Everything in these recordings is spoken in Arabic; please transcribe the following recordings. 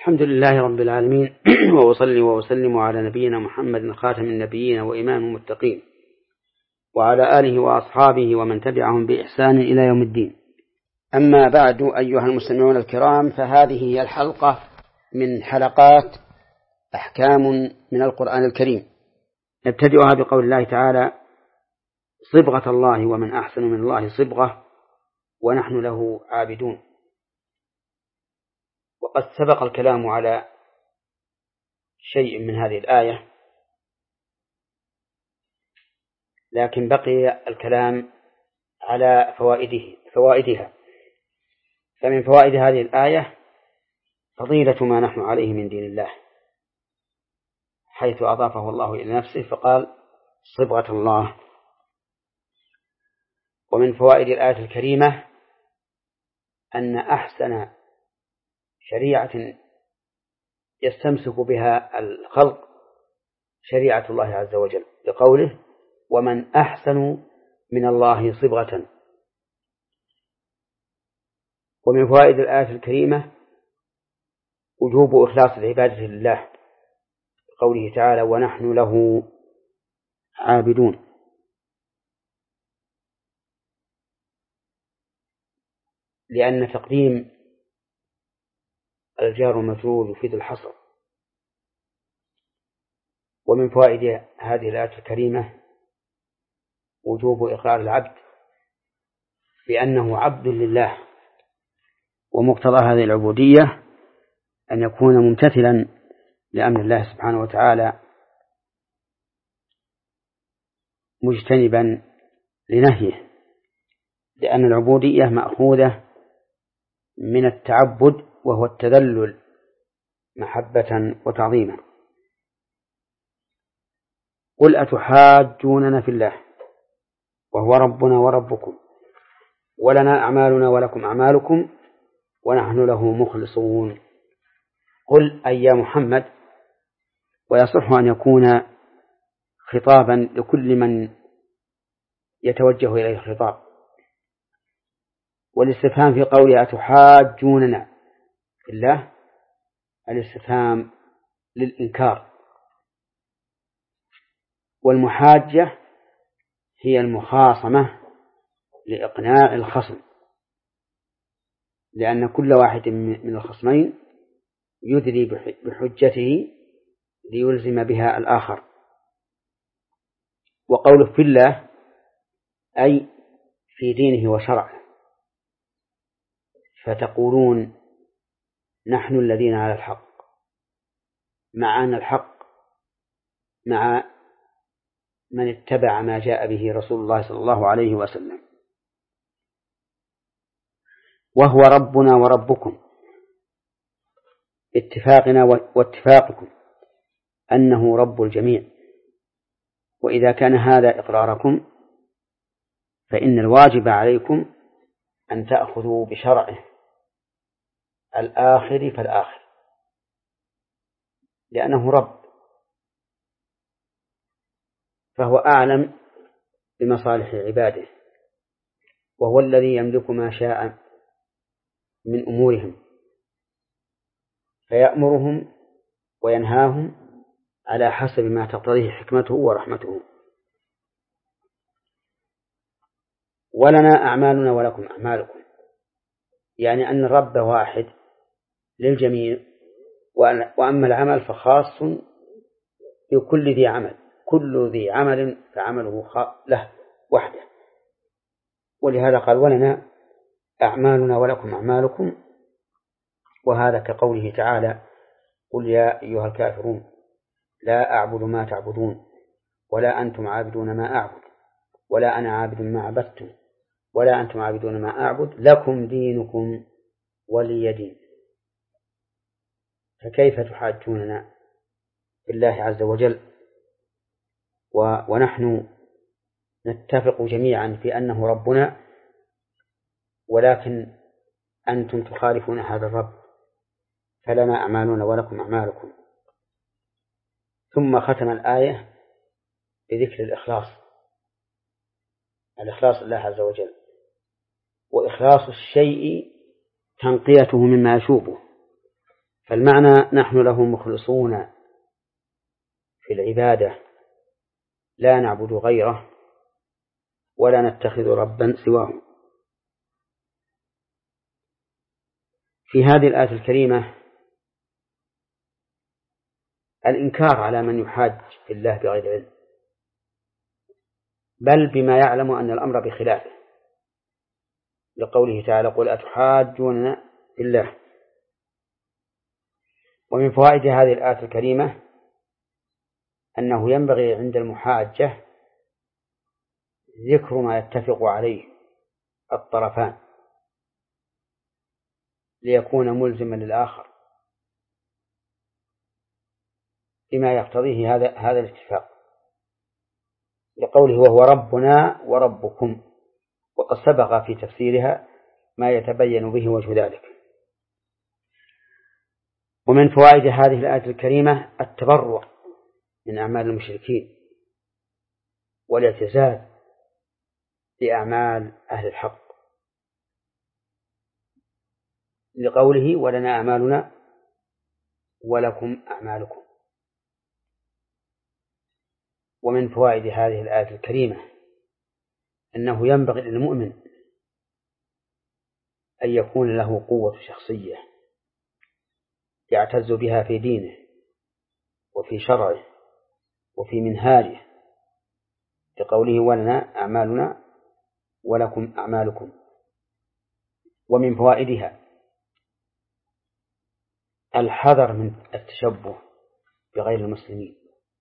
الحمد لله رب العالمين وأصلي وأسلم على نبينا محمد خاتم النبيين وإمام المتقين وعلى آله وأصحابه ومن تبعهم بإحسان إلى يوم الدين. أما بعد، أيها المستمعون الكرام، فهذه هي الحلقة من حلقات أحكام من القرآن الكريم، نبتدئها بقول الله تعالى: صبغة الله ومن أحسن من الله صبغة ونحن له عابدون. وقد سبق الكلام على شيء من هذه الآية، لكن بقي الكلام على فوائدها. فمن فوائد هذه الآية فضيلة ما نحن عليه من دين الله، حيث أضافه الله إلى نفسه فقال صبغة الله. ومن فوائد الآية الكريمة أن أحسن شريعة يستمسك بها الخلق شريعة الله عز وجل، بقوله: ومن أحسن من الله صبغة. ومن فوائد الآية الكريمة وجوب إخلاص العبادة لله، بقوله تعالى: ونحن له عابدون. لأن تقديم الجار والمجرور يفيد الحصر. ومن فوائد هذه الآية الكريمة وجوب إقرار العبد بأنه عبد لله، ومقتضى هذه العبودية أن يكون ممتثلا لأمر الله سبحانه وتعالى مجتنبا لنهيه، لأن العبودية مأخوذة من التعبد، وهو التذلل محبة وتعظيما. قل أتحاجوننا في الله وهو ربنا وربكم ولنا أعمالنا ولكم أعمالكم ونحن له مخلصون. قل أي يا محمد، ويصح أن يكون خطابا لكل من يتوجه إليه الخطاب. والاستفهام في قوله أتحاجوننا في الله الاستفهام للإنكار، والمحاجة هي المخاصمة لإقناع الخصم، لأن كل واحد من الخصمين يدلي بحجته ليلزم بها الآخر. وقوله في الله أي في دينه وشرعه، فتقولون نحن الذين على الحق، مع أن الحق مع من اتبع ما جاء به رسول الله صلى الله عليه وسلم. وهو ربنا وربكم، اتفاقنا واتفاقكم أنه رب الجميع. وإذا كان هذا إقراركم فإن الواجب عليكم أن تأخذوا بشرعه الآخر فالآخر، لأنه رب، فهو أعلم بمصالح عباده، وهو الذي يملك ما شاء من أمورهم، فيأمرهم وينهاهم على حسب ما تقتضيه حكمته ورحمته. ولنا أعمالنا ولكم أعمالكم، يعني أن الرب واحد للجميع، وأما العمل فخاص بكل ذي عمل، كل ذي عمل فعمله له وحده. ولهذا قال ولنا أعمالنا ولكم أعمالكم، وهذا كقوله تعالى: قل يا أيها الكافرون لا أعبد ما تعبدون ولا أنتم عابدون ما أعبد ولا أنا عابد ما عبدتم ولا أنتم عابدون ما أعبد لكم دينكم ولي دين. فكيف تحاجوننا بالله عز وجل ونحن نتفق جميعا في أنه ربنا، ولكن أنتم تخالفون هذا الرب؟ فلنا أعمالنا ولكم أعمالكم. ثم ختم الآية بذكر الإخلاص لله عز وجل، وإخلاص الشيء تنقيته مما يشوبه، فالمعنى نحن له مخلصون في العبادة، لا نعبد غيره ولا نتخذ ربا سواه. في هذه الآية الكريمة الإنكار على من يحاج في الله بغير علم، بل بما يعلم أن الأمر بخلافه، لقوله تعالى: قل أتحاجون في الله. ومن فوائد هذه الآية الكريمة أنه ينبغي عند المحاجة ذكر ما يتفق عليه الطرفان ليكون ملزما للآخر بما يقتضيه هذا الاتفاق، لقوله: وهو ربنا وربكم، وقد سبق في تفسيرها ما يتبين به وجه ذلك. ومن فوائد هذه الآية الكريمة التبرع من أعمال المشركين والاعتزال لأعمال أهل الحق، لقوله: ولنا أعمالنا ولكم أعمالكم. ومن فوائد هذه الآية الكريمة أنه ينبغي للمؤمن أن يكون له قوة شخصية يعتز بها في دينه وفي شرعه وفي منهاجه، لقوله: ولنا أعمالنا ولكم أعمالكم. ومن فوائدها الحذر من التشبه بغير المسلمين،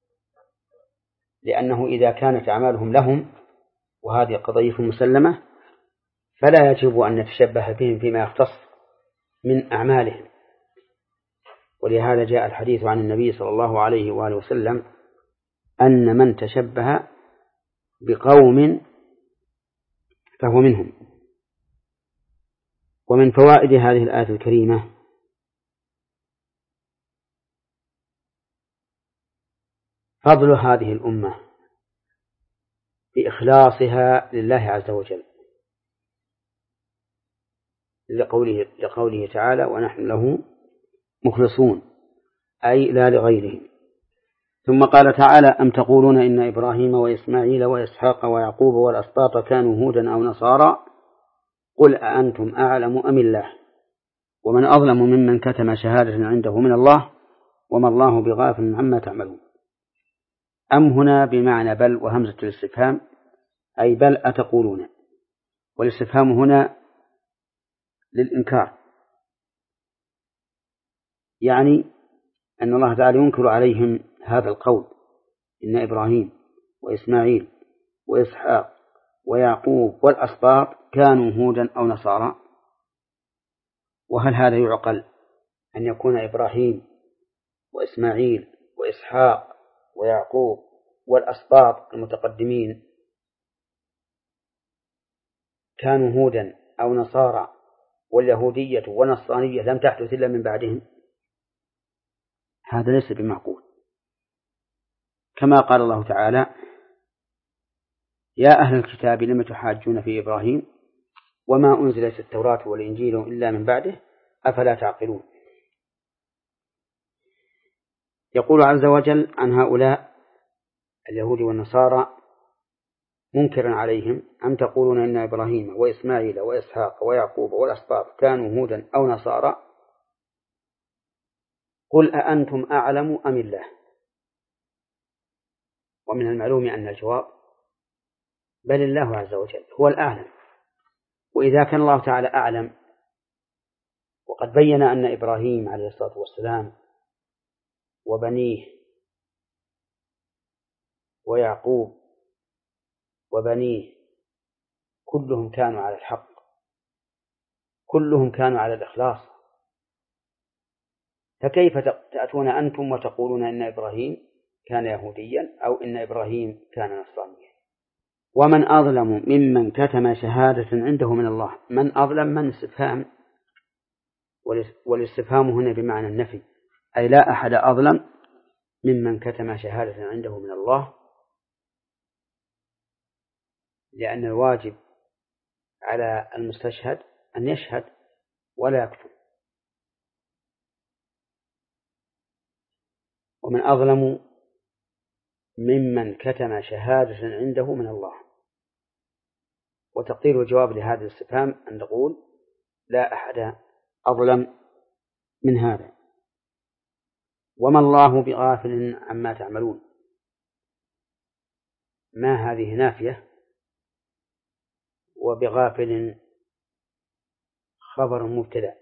لأنه إذا كانت أعمالهم لهم وهذه قضية مسلمة فلا يجب أن نتشبه بهم فيما يختص من أعمالهم. ولهذا جاء الحديث عن النبي صلى الله عليه وآله وسلم أن من تشبه بقوم فهو منهم. ومن فوائد هذه الآية الكريمة فضل هذه الأمة بإخلاصها لله عز وجل، لقوله تعالى: ونحن له مخلصون، أي لا لغيره. ثم قال تعالى: أم تقولون إن إبراهيم وإسماعيل وإسحاق ويعقوب والأسباط كانوا هودا أو نصارى قل أأنتم أعلم أم الله ومن أظلم ممن كتم شهادة عنده من الله وما الله بغافل عما تعملون. أم هنا بمعنى بل وهمزة الاستفهام، أي بل أتقولون، والاستفهام هنا للإنكار، يعني أن الله تعالى ينكر عليهم هذا القول: إن إبراهيم وإسماعيل وإسحاق ويعقوب والأسباط كانوا هودا أو نصارى. وهل هذا يعقل أن يكون إبراهيم وإسماعيل وإسحاق ويعقوب والأسباط المتقدمين كانوا هودا أو نصارى واليهودية والنصرانية لم تحدث إلا من بعدهم؟ هذا ليس بمعقول. كما قال الله تعالى: يا أهل الكتاب لم تحاجون في إبراهيم وما أنزلت التوراة والإنجيل إلا من بعده أفلا تعقلون. يقول عز وجل عن هؤلاء اليهود والنصارى منكرا عليهم: أم تقولون إن إبراهيم وإسماعيل وإسحاق ويعقوب والأسباط كانوا هودا أو نصارى قل أأنتم أعلم أم الله. ومن المعلوم أن الجواب بل الله عز وجل هو الأعلم. وإذا كان الله تعالى أعلم وقد بين أن إبراهيم عليه الصلاة والسلام وبنيه ويعقوب وبنيه كلهم كانوا على الحق، كلهم كانوا على الإخلاص، فكيف تأتون أنتم وتقولون إن إبراهيم كان يهوديا أو إن إبراهيم كان نصرانيا؟ ومن أظلم ممن كتم شهادة عنده من الله. من أظلم من استفهام، والاستفهام هنا بمعنى النفي، أي لا أحد أظلم ممن كتم شهادة عنده من الله، لأن الواجب على المستشهد أن يشهد ولا يكتم. ومن أظلم ممن كتم شهادة عنده من الله. وتقدير الجواب لهذا الاستفهام أن نقول لا أحد أظلم من هذا. وما الله بغافل عما تعملون، ما هذه نافية، وبغافل خبر مبتدأ،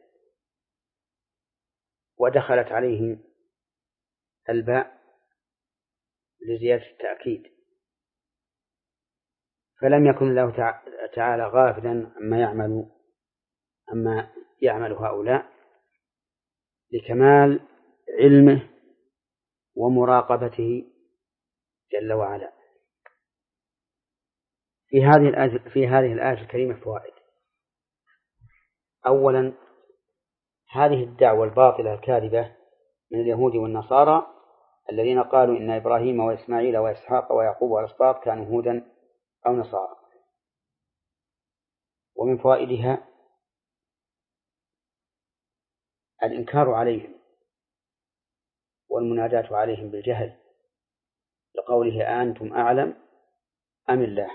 ودخلت عليه الباء لزيادة التأكيد، فلم يكن الله تعالى غافلا عما يعمل هؤلاء، لكمال علمه ومراقبته جل وعلا. في هذه الآية الكريمة فوائد. أولا، هذه الدعوة الباطلة الكاذبة من اليهود والنصارى الذين قالوا إن إبراهيم وإسماعيل وإسحاق ويعقوب والأسباط كانوا هودا أو نصارى. ومن فوائدها الإنكار عليهم والمناداة عليهم بالجهل، لقوله أنتم أعلم أم الله.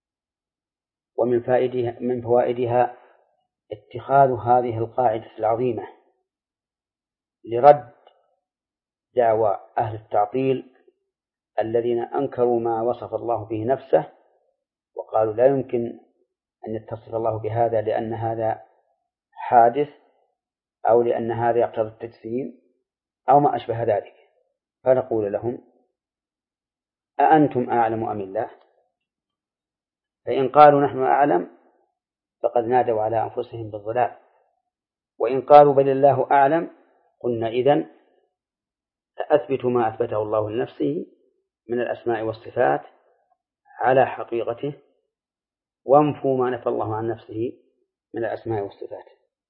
ومن فوائدها اتخاذ هذه القاعدة العظيمة لرد دعوى أهل التعطيل الذين أنكروا ما وصف الله به نفسه، وقالوا لا يمكن أن يتصف الله بهذا لأن هذا حادث، أو لأن هذا يقتضي التجسيم، أو ما أشبه ذلك. فنقول لهم أأنتم أعلم أم الله؟ فإن قالوا نحن أعلم فقد نادوا على أنفسهم بالضلال، وإن قالوا بل الله أعلم قلنا إذن أثبتوا ما أثبته الله لنفسه من الأسماء والصفات على حقيقته، وانفوا ما نفى الله عن نفسه من الأسماء والصفات.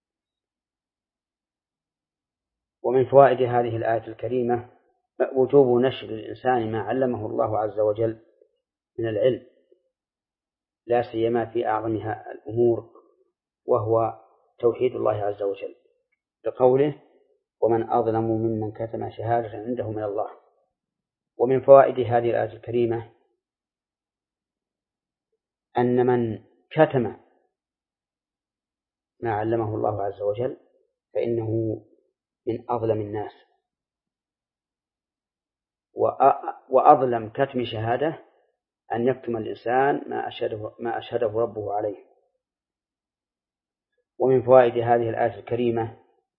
ومن فوائد هذه الآية الكريمة وجوب نشر الإنسان ما علمه الله عز وجل من العلم، لا سيما في أعظمها الأمور، وهو توحيد الله عز وجل، لقوله ومن أظلم ممن كتم شهادة عنده من الله. ومن فوائد هذه الآية الكريمة أن من كتم ما علمه الله عز وجل فإنه من أظلم الناس. وأظلم كتم شهادة أن يكتم الإنسان ما أشهده ربه عليه. ومن فوائد هذه الآية الكريمة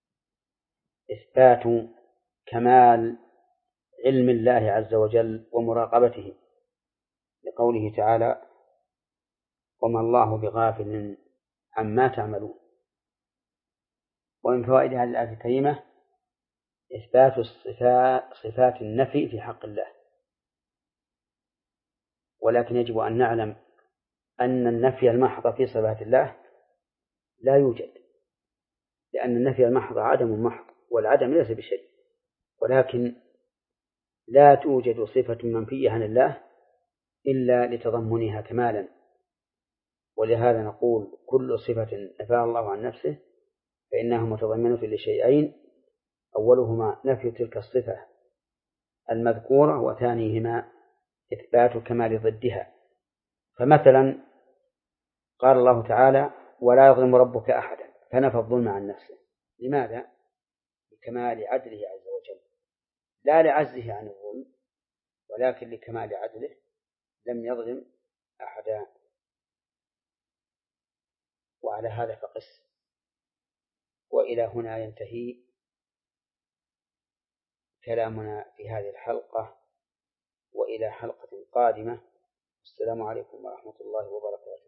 إثبات كمال علم الله عز وجل ومراقبته، لقوله تعالى وما الله بغافل عما تعملون. ومن فوائد هذه الآية الكريمة إثبات صفات النفي في حق الله، ولكن يجب أن نعلم أن النفي المحض في صفات الله لا يوجد، لأن النفي المحض عدم محض، والعدم ليس بشيء، ولكن لا توجد صفة منفية عن الله إلا لتضمنها كمالا. ولهذا نقول كل صفة نفاها الله عن نفسه فإنها متضمنة لشيئين: أولهما نفي تلك الصفة المذكورة، وثانيهما إثبات كمال ضدها. فمثلا قال الله تعالى ولا يظلم ربك أحدا، فنفى الظلم عن نفسه. لماذا؟ لكمال عدله عز وجل، لا لعجزه عن الظلم، ولكن لكمال عدله لم يظلم أحدا. وعلى هذا فقس. وإلى هنا ينتهي كلامنا في هذه الحلقة، وإلى حلقة قادمة. السلام عليكم ورحمة الله وبركاته.